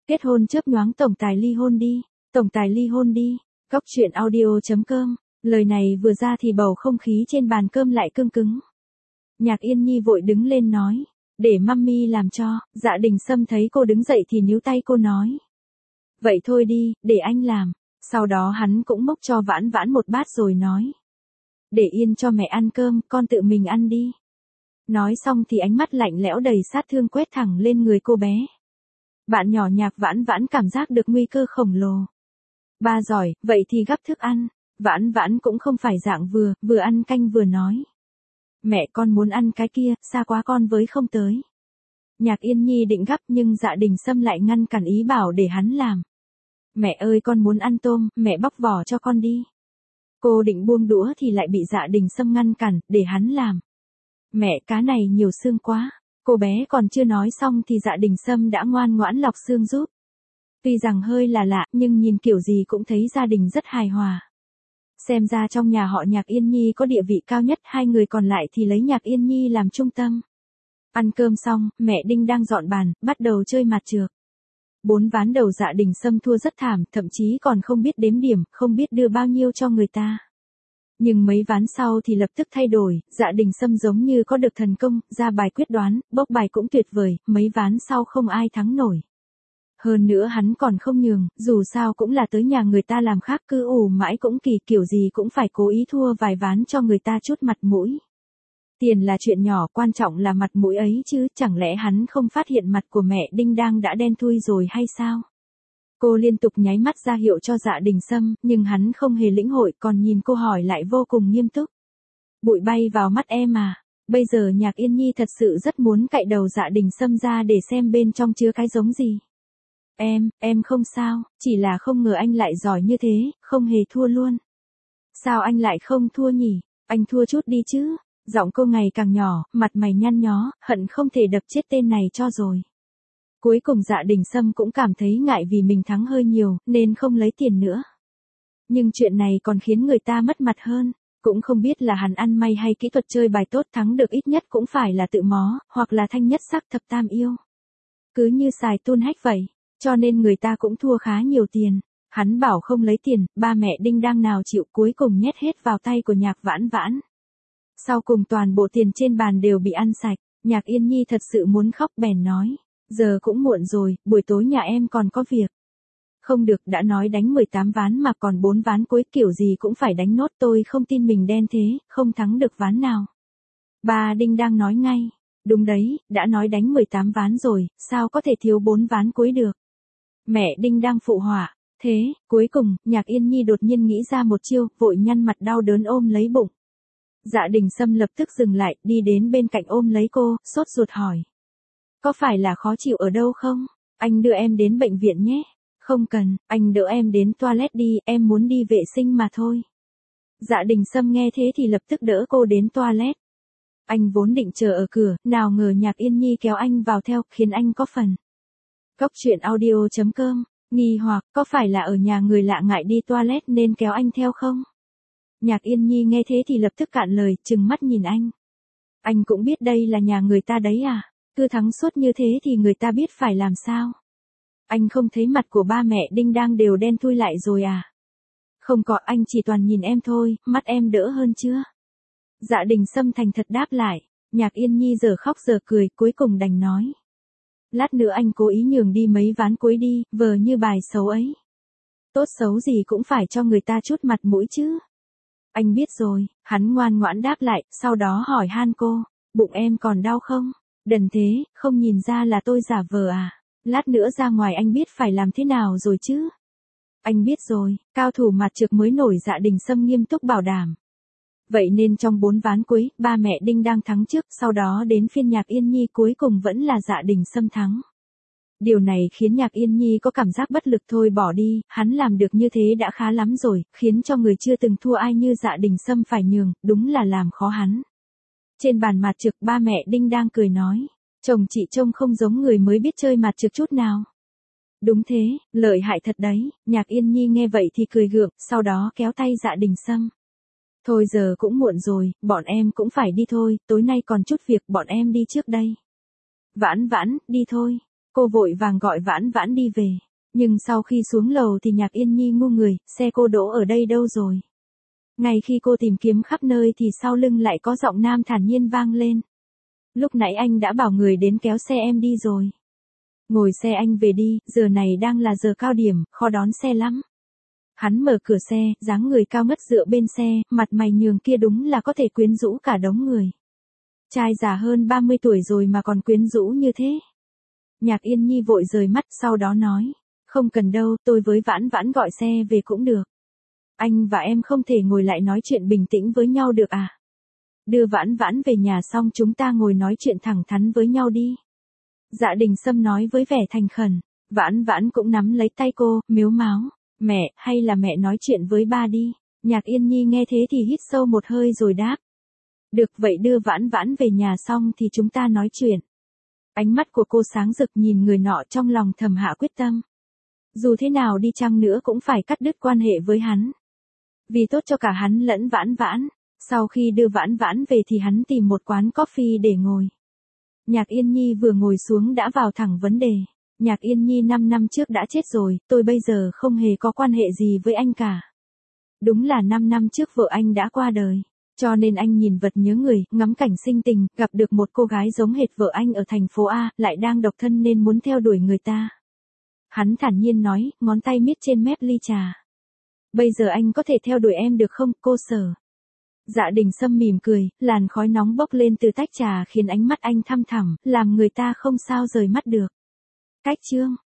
Kết hôn chớp nhoáng tổng tài ly hôn đi, tổng tài ly hôn đi. Góc truyện audio.com. Lời này vừa ra thì bầu không khí trên bàn cơm lại cương cứng. Nhạc Yên Nhi vội đứng lên nói, để mummy làm cho. Dạ Đình Sâm thấy cô đứng dậy thì níu tay cô nói, vậy thôi đi, để anh làm. Sau đó hắn cũng múc cho Vãn Vãn một bát rồi nói, để yên cho mẹ ăn cơm, con tự mình ăn đi. Nói xong thì ánh mắt lạnh lẽo đầy sát thương quét thẳng lên người cô bé. Bạn nhỏ Nhạc Vãn Vãn cảm giác được nguy cơ khổng lồ. Ba giỏi, vậy thì gắp thức ăn. Vãn Vãn cũng không phải dạng vừa ăn canh vừa nói, mẹ con muốn ăn cái kia, xa quá con với không tới. Nhạc Yên Nhi định gắp nhưng Dạ Đình Sâm lại ngăn cản ý bảo để hắn làm. Mẹ ơi con muốn ăn tôm, mẹ bóc vỏ cho con đi. Cô định buông đũa thì lại bị Dạ Đình Sâm ngăn cản, để hắn làm. Mẹ cá này nhiều xương quá. Cô bé còn chưa nói xong thì Dạ Đình Sâm đã ngoan ngoãn lọc xương giúp. Tuy rằng hơi là lạ nhưng nhìn kiểu gì cũng thấy gia đình rất hài hòa. Xem ra trong nhà họ Nhạc Yên Nhi có địa vị cao nhất, hai người còn lại thì lấy Nhạc Yên Nhi làm trung tâm. Ăn cơm xong, mẹ Đinh đang dọn bàn, bắt đầu chơi mặt trược. 4 ván đầu Dạ Đình Sâm thua rất thảm, thậm chí còn không biết đếm điểm, không biết đưa bao nhiêu cho người ta. Nhưng mấy ván sau thì lập tức thay đổi, Dạ Đình Sâm giống như có được thần công, ra bài quyết đoán, bốc bài cũng tuyệt vời, mấy ván sau không ai thắng nổi. Hơn nữa hắn còn không nhường, dù sao cũng là tới nhà người ta làm khác, cứ ủ mãi cũng kỳ, kiểu gì cũng phải cố ý thua vài ván cho người ta chút mặt mũi. Tiền là chuyện nhỏ, quan trọng là mặt mũi ấy chứ, chẳng lẽ hắn không phát hiện mặt của mẹ Đinh đang đã đen thui rồi hay sao? Cô liên tục nháy mắt ra hiệu cho Dạ Đình Sâm, nhưng hắn không hề lĩnh hội, còn nhìn cô hỏi lại vô cùng nghiêm túc. Bụi bay vào mắt em à? Bây giờ Nhạc Yên Nhi thật sự rất muốn cạy đầu Dạ Đình Sâm ra để xem bên trong chứa cái giống gì. Em không sao, chỉ là không ngờ anh lại giỏi như thế, không hề thua luôn. Sao anh lại không thua nhỉ? Anh thua chút đi chứ. Giọng cô ngày càng nhỏ, mặt mày nhăn nhó, hận không thể đập chết tên này cho rồi. Cuối cùng Dạ Đình Sâm cũng cảm thấy ngại vì mình thắng hơi nhiều, nên không lấy tiền nữa. Nhưng chuyện này còn khiến người ta mất mặt hơn. Cũng không biết là hắn ăn may hay kỹ thuật chơi bài tốt, thắng được ít nhất cũng phải là tự mó, hoặc là thanh nhất sắc thập tam yêu. Cứ như xài tun hách vậy, cho nên người ta cũng thua khá nhiều tiền. Hắn bảo không lấy tiền, ba mẹ Đinh đang nào chịu, cuối cùng nhét hết vào tay của Nhạc Vãn Vãn. Sau cùng toàn bộ tiền trên bàn đều bị ăn sạch, Nhạc Yên Nhi thật sự muốn khóc bèn nói, giờ cũng muộn rồi, buổi tối nhà em còn có việc. Không được, đã nói đánh 18 ván mà còn 4 ván cuối, kiểu gì cũng phải đánh nốt, tôi không tin mình đen thế, không thắng được ván nào. Bà Đinh đang nói ngay, đúng đấy, đã nói đánh 18 ván rồi, sao có thể thiếu 4 ván cuối được. Mẹ Đinh đang phụ họa, thế, cuối cùng, Nhạc Yên Nhi đột nhiên nghĩ ra một chiêu, vội nhăn mặt đau đớn ôm lấy bụng. Dạ Đình Sâm lập tức dừng lại, đi đến bên cạnh ôm lấy cô, sốt ruột hỏi. Có phải là khó chịu ở đâu không? Anh đưa em đến bệnh viện nhé. Không cần, anh đỡ em đến toilet đi, em muốn đi vệ sinh mà thôi. Dạ Đình Sâm nghe thế thì lập tức đỡ cô đến toilet. Anh vốn định chờ ở cửa, nào ngờ Nhạc Yên Nhi kéo anh vào theo, khiến anh có phần. Góc truyện audio.com, nghi hoặc, có phải là ở nhà người lạ ngại đi toilet nên kéo anh theo không? Nhạc Yên Nhi nghe thế thì lập tức cạn lời, trừng mắt nhìn anh. Anh cũng biết đây là nhà người ta đấy à? Cứ thắng suốt như thế thì người ta biết phải làm sao? Anh không thấy mặt của ba mẹ Đinh đang đều đen thui lại rồi à? Không có, anh chỉ toàn nhìn em thôi, mắt em đỡ hơn chưa? Dạ Đình Sâm thành thật đáp lại. Nhạc Yên Nhi giờ khóc giờ cười, cuối cùng đành nói. Lát nữa anh cố ý nhường đi mấy ván cuối đi, vờ như bài xấu ấy. Tốt xấu gì cũng phải cho người ta chút mặt mũi chứ. Anh biết rồi, hắn ngoan ngoãn đáp lại, sau đó hỏi han cô, bụng em còn đau không? Đần thế, không nhìn ra là tôi giả vờ à? Lát nữa ra ngoài anh biết phải làm thế nào rồi chứ? Anh biết rồi, cao thủ mặt trược mới nổi. Dạ Đình Sâm nghiêm túc bảo đảm. Vậy nên trong 4 ván cuối, ba mẹ Đinh đang thắng trước, sau đó đến phiên Nhạc Yên Nhi, cuối cùng vẫn là Dạ Đình Sâm thắng. Điều này khiến Nhạc Yên Nhi có cảm giác bất lực, thôi bỏ đi, hắn làm được như thế đã khá lắm rồi, khiến cho người chưa từng thua ai như Dạ Đình Sâm phải nhường, đúng là làm khó hắn. Trên bàn mặt trược, ba mẹ Đinh đang cười nói, chồng chị trông không giống người mới biết chơi mặt trược chút nào. Đúng thế, lợi hại thật đấy. Nhạc Yên Nhi nghe vậy thì cười gượng, sau đó kéo tay Dạ Đình Sâm. Thôi giờ cũng muộn rồi, bọn em cũng phải đi thôi, tối nay còn chút việc, bọn em đi trước đây. Vãn Vãn, đi thôi. Cô vội vàng gọi Vãn Vãn đi về. Nhưng sau khi xuống lầu thì Nhạc Yên Nhi ngu người, xe cô đỗ ở đây đâu rồi? Ngay khi cô tìm kiếm khắp nơi thì sau lưng lại có giọng nam thản nhiên vang lên. Lúc nãy anh đã bảo người đến kéo xe em đi rồi. Ngồi xe anh về đi, giờ này đang là giờ cao điểm, khó đón xe lắm. Hắn mở cửa xe, dáng người cao ngất dựa bên xe, mặt mày nhường kia đúng là có thể quyến rũ cả đống người. Trai già hơn 30 tuổi rồi mà còn quyến rũ như thế. Nhạc Yên Nhi vội rời mắt sau đó nói. Không cần đâu, tôi với Vãn Vãn gọi xe về cũng được. Anh và em không thể ngồi lại nói chuyện bình tĩnh với nhau được à? Đưa Vãn Vãn về nhà xong chúng ta ngồi nói chuyện thẳng thắn với nhau đi. Dạ Đình Sâm nói với vẻ thành khẩn. Vãn Vãn cũng nắm lấy tay cô, mếu máo. Mẹ, hay là mẹ nói chuyện với ba đi. Nhạc Yên Nhi nghe thế thì hít sâu một hơi rồi đáp. Được vậy đưa Vãn Vãn về nhà xong thì chúng ta nói chuyện. Ánh mắt của cô sáng rực nhìn người nọ trong lòng thầm hạ quyết tâm. Dù thế nào đi chăng nữa cũng phải cắt đứt quan hệ với hắn. Vì tốt cho cả hắn lẫn Vãn Vãn. Sau khi đưa Vãn Vãn về thì hắn tìm một quán coffee để ngồi. Nhạc Yên Nhi vừa ngồi xuống đã vào thẳng vấn đề. Nhạc Yên Nhi 5 năm trước đã chết rồi, tôi bây giờ không hề có quan hệ gì với anh cả. Đúng là 5 năm trước vợ anh đã qua đời. Cho nên anh nhìn vật nhớ người, ngắm cảnh sinh tình, gặp được một cô gái giống hệt vợ anh ở thành phố A, lại đang độc thân nên muốn theo đuổi người ta. Hắn thản nhiên nói, ngón tay miết trên mép ly trà. Bây giờ anh có thể theo đuổi em được không, cô Sở? Dạ Đình Sâm mỉm cười, làn khói nóng bốc lên từ tách trà khiến ánh mắt anh thăm thẳm, làm người ta không sao rời mắt được. Cách chương